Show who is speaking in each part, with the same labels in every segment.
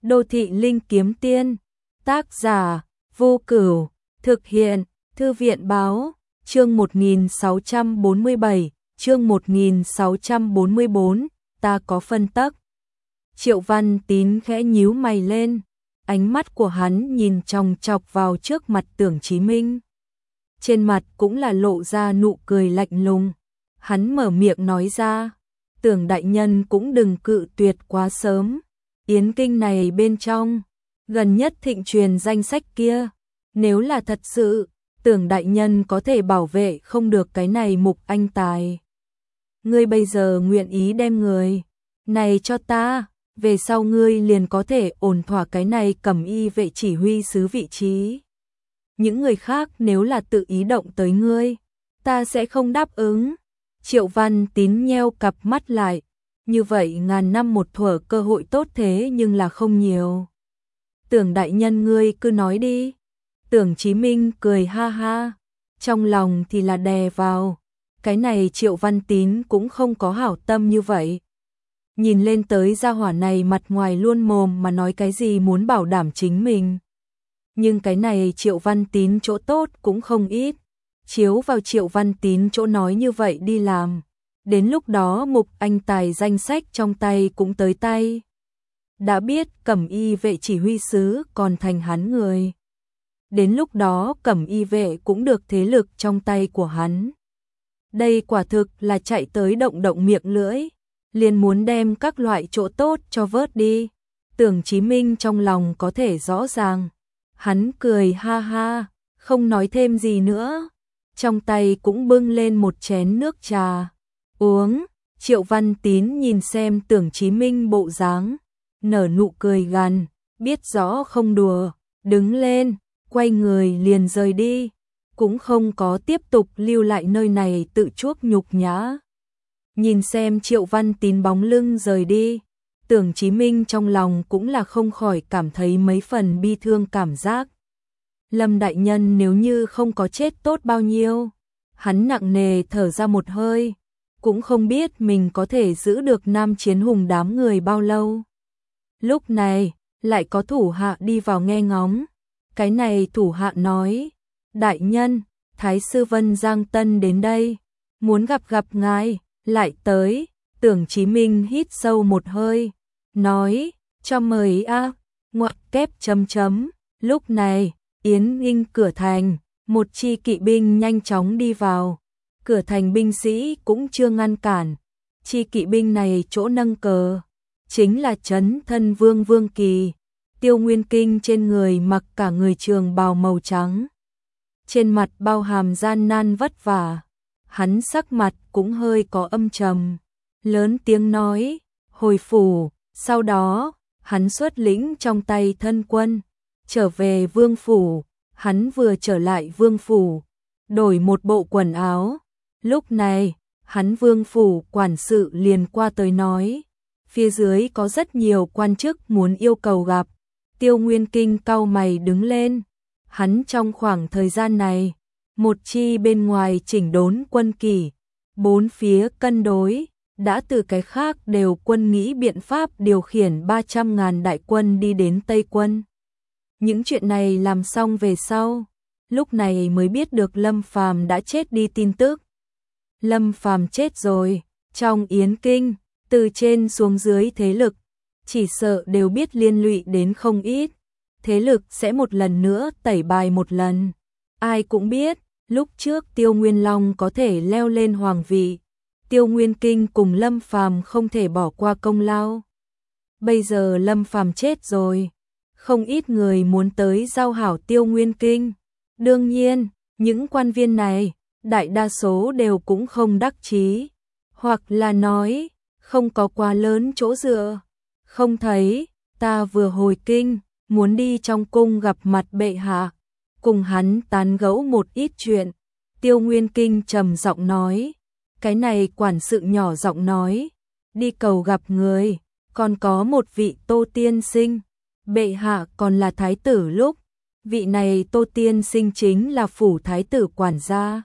Speaker 1: Đô thị linh kiếm tiên, tác giả Vô Cửu, thực hiện Thư viện báo, chương 1647, chương 1644, ta có phân tắc. Triệu Văn Tín khẽ nhíu mày lên, ánh mắt của hắn nhìn chòng chọc vào trước mặt Tưởng Chí Minh. Trên mặt cũng là lộ ra nụ cười lạnh lùng. Hắn mở miệng nói ra, Tưởng đại nhân cũng đừng cự tuyệt quá sớm. Yến Kinh này bên trong, gần nhất thịnh truyền danh sách kia, nếu là thật sự, Tưởng đại nhân có thể bảo vệ không được cái này Mục Anh Tài. Ngươi bây giờ nguyện ý đem người này cho ta, về sau ngươi liền có thể ổn thỏa cái này Cẩm Y vệ chỉ huy sứ vị trí. Những người khác nếu là tự ý động tới ngươi, ta sẽ không đáp ứng. Triệu Văn Tín nheo cặp mắt lại, như vậy ngàn năm một thuở cơ hội tốt thế nhưng là không nhiều. Tưởng đại nhân ngươi cứ nói đi. Tưởng Chí Minh cười ha ha, trong lòng thì là đè vào, cái này Triệu Văn Tín cũng không có hảo tâm như vậy. Nhìn lên tới gia hỏa này mặt ngoài luôn mồm mà nói cái gì muốn bảo đảm chính mình. Nhưng cái này Triệu Văn Tín chỗ tốt cũng không ít, chiếu vào Triệu Văn Tín chỗ nói như vậy đi làm. Đến lúc đó Mục Anh Tài danh sách trong tay cũng tới tay. Đã biết Cẩm Y vệ chỉ huy sứ còn thành hắn người. Đến lúc đó Cẩm Y vệ cũng được thế lực trong tay của hắn. Đây quả thực là chạy tới động động miệng lưỡi, liền muốn đem các loại chỗ tốt cho vớt đi. Tưởng Chí Minh trong lòng có thể rõ ràng. Hắn cười ha ha, không nói thêm gì nữa. Trong tay cũng bưng lên một chén nước trà. Uống, Triệu Văn Tín nhìn xem Tưởng Chí Minh bộ dáng, nở nụ cười gằn, biết rõ không đùa, đứng lên, quay người liền rời đi, cũng không có tiếp tục lưu lại nơi này tự chuốc nhục nhã. Nhìn xem Triệu Văn Tín bóng lưng rời đi, Tưởng Chí Minh trong lòng cũng là không khỏi cảm thấy mấy phần bi thương cảm giác. Lâm đại nhân nếu như không có chết tốt bao nhiêu. Hắn nặng nề thở ra một hơi, cũng không biết mình có thể giữ được Nam Chiến Hùng đám người bao lâu. Lúc này, lại có thủ hạ đi vào nghe ngóng. Cái này thủ hạ nói, đại nhân, Thái sư Vân Giang Tân đến đây, muốn gặp ngài, lại tới. Tưởng Chí Minh hít sâu một hơi, nói, cho mời a, ngoặc kép chấm chấm. Lúc này, Yến Kinh cửa thành, một chi kỵ binh nhanh chóng đi vào. Cửa thành binh sĩ cũng chưa ngăn cản. Chi kỵ binh này chỗ nâng cờ, chính là Trấn Thân Vương Vương Kỳ. Tiêu Nguyên Kinh trên người mặc cả người trường bào màu trắng. Trên mặt bao hàm gian nan vất vả. Hắn sắc mặt cũng hơi có âm trầm. Lớn tiếng nói, hồi phủ. Sau đó, hắn xuất lĩnh trong tay thân quân, trở về vương phủ. Hắn vừa trở lại vương phủ, đổi một bộ quần áo. Lúc này, hắn vương phủ quản sự liền qua tới nói, phía dưới có rất nhiều quan chức muốn yêu cầu gặp. Tiêu Nguyên Kinh cau mày đứng lên. Hắn trong khoảng thời gian này, một chi bên ngoài chỉnh đốn quân kỷ, bốn phía cân đối, đã từ cái khác đều quân nghĩ biện pháp điều khiển 300.000 đại quân đi đến Tây quân. Những chuyện này làm xong về sau, lúc này mới biết được Lâm Phàm đã chết đi tin tức. Lâm Phàm chết rồi, trong Yến Kinh, từ trên xuống dưới thế lực, chỉ sợ đều biết liên lụy đến không ít. Thế lực sẽ một lần nữa tẩy bài một lần. Ai cũng biết, lúc trước Tiêu Nguyên Long có thể leo lên hoàng vị, Tiêu Nguyên Kinh cùng Lâm Phàm không thể bỏ qua công lao. Bây giờ Lâm Phàm chết rồi, không ít người muốn tới giao hảo Tiêu Nguyên Kinh. Đương nhiên, những quan viên này, đại đa số đều cũng không đắc chí, hoặc là nói, không có quá lớn chỗ dựa. Không thấy, ta vừa hồi kinh, muốn đi trong cung gặp mặt bệ hạ, cùng hắn tán gẫu một ít chuyện. Tiêu Nguyên Kinh trầm giọng nói, cái này quản sự nhỏ giọng nói, đi cầu gặp người, còn có một vị Tô tiên sinh. Bệ hạ còn là thái tử lúc, vị này Tô tiên sinh chính là phủ thái tử quản gia.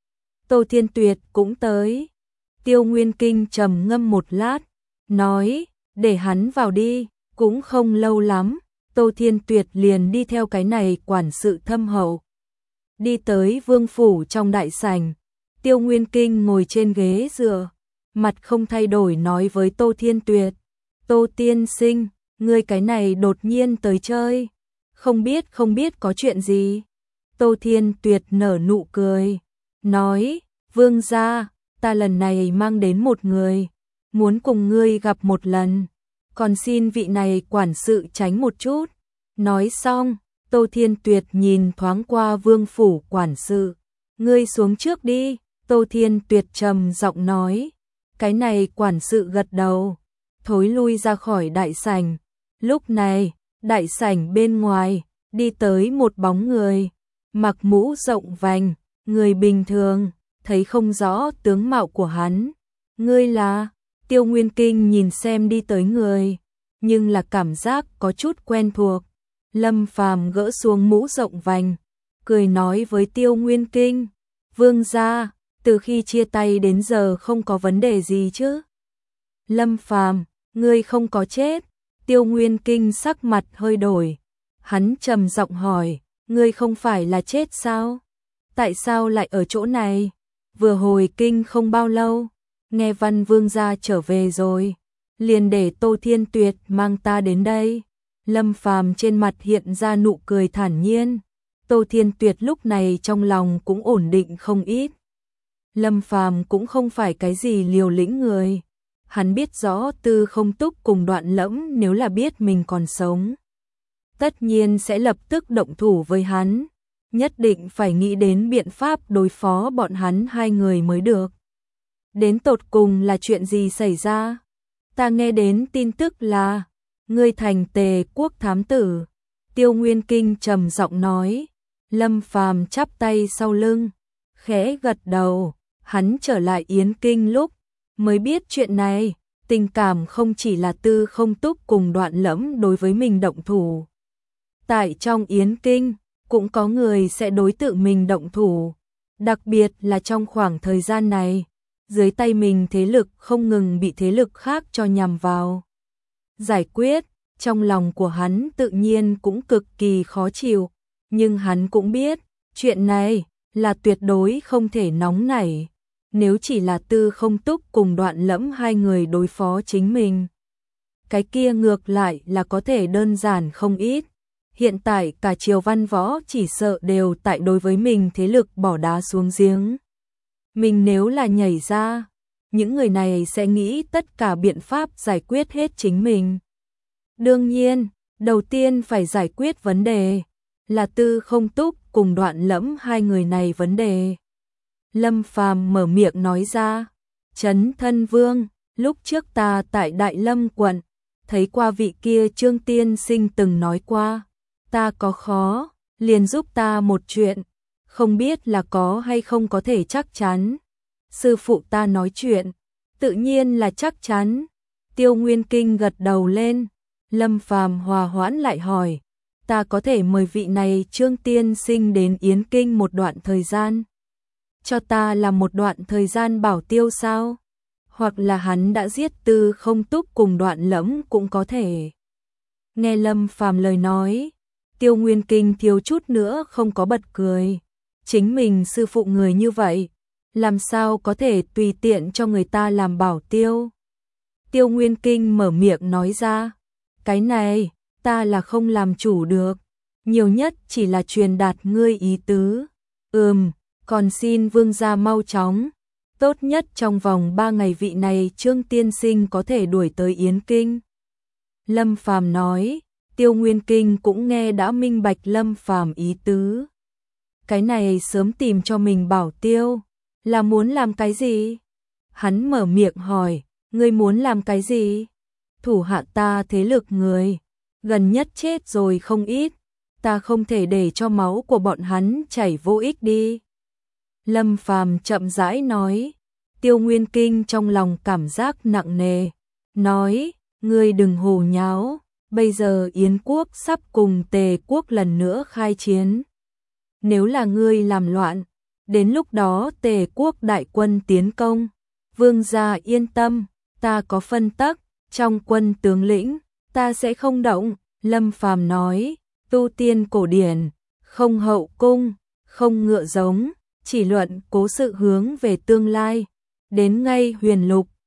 Speaker 1: Tô Thiên Tuyệt cũng tới. Tiêu Nguyên Kinh trầm ngâm một lát, nói, để hắn vào đi, Cũng không lâu lắm, Tô Thiên Tuyệt liền đi theo cái này quản sự thâm hậu. Đi tới vương phủ trong đại sảnh, Tiêu Nguyên Kinh ngồi trên ghế dựa, mặt không thay đổi nói với Tô Thiên Tuyệt. Tô tiên sinh, ngươi cái này đột nhiên tới chơi, không biết có chuyện gì. Tô Thiên Tuyệt nở nụ cười, nói, vương gia, ta lần này mang đến một người, muốn cùng ngươi gặp một lần, còn xin vị này quản sự tránh một chút. Nói xong, Tô Thiên Tuyệt nhìn thoáng qua vương phủ quản sự, ngươi xuống trước đi. Tô Thiên Tuyệt trầm giọng nói, cái này quản sự gật đầu, thối lui ra khỏi đại sảnh. Lúc này, đại sảnh bên ngoài, đi tới một bóng người, mặc mũ rộng vành, người bình thường, thấy không rõ tướng mạo của hắn. Ngươi là? Tiêu Nguyên Kinh nhìn xem đi tới người, nhưng là cảm giác có chút quen thuộc. Lâm Phàm gỡ xuống mũ rộng vành, cười nói với Tiêu Nguyên Kinh, vương gia, từ khi chia tay đến giờ không có vấn đề gì chứ? Lâm Phàm, ngươi không có chết. Tiêu Nguyên Kinh sắc mặt hơi đổi, hắn trầm giọng hỏi, ngươi không phải là chết sao? Tại sao lại ở chỗ này? Vừa hồi kinh không bao lâu, nghe Văn vương gia trở về rồi, liền để Tô Thiên Tuyệt mang ta đến đây. Lâm Phàm trên mặt hiện ra nụ cười thản nhiên. Tô Thiên Tuyệt lúc này trong lòng cũng ổn định không ít. Lâm Phàm cũng không phải cái gì liều lĩnh người. Hắn biết rõ Tư Không Túc cùng Đoạn Lẫm nếu là biết mình còn sống, tất nhiên sẽ lập tức động thủ với hắn. Nhất định phải nghĩ đến biện pháp đối phó bọn hắn hai người mới được. Đến tột cùng là chuyện gì xảy ra? Ta nghe đến tin tức là ngươi thành Tề quốc thám tử. Tiêu Nguyên Kinh trầm giọng nói. Lâm Phàm chắp tay sau lưng, khẽ gật đầu. Hắn trở lại Yến Kinh lúc mới biết chuyện này, tình cảm không chỉ là Tư Không Túc cùng Đoạn Lẫm đối với mình động thủ. Tại trong Yến Kinh, cũng có người sẽ đối tượng mình động thủ, đặc biệt là trong khoảng thời gian này, dưới tay mình thế lực không ngừng bị thế lực khác cho nhằm vào. Giải quyết, trong lòng của hắn tự nhiên cũng cực kỳ khó chịu, nhưng hắn cũng biết, chuyện này là tuyệt đối không thể nóng nảy. Nếu chỉ là Tư Không Túc cùng Đoạn Lẫm hai người đối phó chính mình, cái kia ngược lại là có thể đơn giản không ít. Hiện tại cả triều văn võ chỉ sợ đều tại đối với mình thế lực bỏ đá xuống giếng. Mình nếu là nhảy ra, những người này sẽ nghĩ tất cả biện pháp giải quyết hết chính mình. Đương nhiên, đầu tiên phải giải quyết vấn đề là Tư Không Túc cùng Đoạn Lẫm hai người này vấn đề. Lâm Phàm mở miệng nói ra, Trấn Thân Vương, lúc trước ta tại Đại Lâm quận, thấy qua vị kia Trương tiên sinh từng nói qua, ta có khó, liền giúp ta một chuyện, không biết là có hay không có thể chắc chắn. Sư phụ ta nói chuyện, tự nhiên là chắc chắn. Tiêu Nguyên Kinh gật đầu lên. Lâm Phàm hòa hoãn lại hỏi, ta có thể mời vị này Trương tiên sinh đến Yến Kinh một đoạn thời gian, cho ta là một đoạn thời gian bảo tiêu sao? Hoặc là hắn đã giết Tư Không Túc cùng Đoạn Lẫm cũng có thể. Nghe Lâm Phàm lời nói, Tiêu Nguyên Kinh thiếu chút nữa không có bật cười. Chính mình sư phụ người như vậy, làm sao có thể tùy tiện cho người ta làm bảo tiêu? Tiêu Nguyên Kinh mở miệng nói ra, cái này, ta là không làm chủ được, nhiều nhất chỉ là truyền đạt ngươi ý tứ. Còn xin vương gia mau chóng, tốt nhất trong vòng 3 ngày vị này Trương tiên sinh có thể đuổi tới Yến Kinh. Lâm Phàm nói. Tiêu Nguyên Kinh cũng nghe đã minh bạch Lâm Phàm ý tứ. Cái này sớm tìm cho mình bảo tiêu, là muốn làm cái gì? Hắn mở miệng hỏi, ngươi muốn làm cái gì? Thủ hạ ta thế lực người, gần nhất chết rồi không ít, ta không thể để cho máu của bọn hắn chảy vô ích đi. Lâm Phàm chậm rãi nói. Tiêu Nguyên Kinh trong lòng cảm giác nặng nề, nói, ngươi đừng hồ nháo. Bây giờ Yến quốc sắp cùng Tề quốc lần nữa khai chiến. Nếu là ngươi làm loạn, đến lúc đó Tề quốc đại quân tiến công, vương gia yên tâm, ta có phân tắc trong quân tướng lĩnh, Ta sẽ không động, Lâm Phàm nói, tu tiên cổ điển, không hậu cung, không ngựa giống, chỉ luận cố sự hướng về tương lai. Đến ngay huyền lục,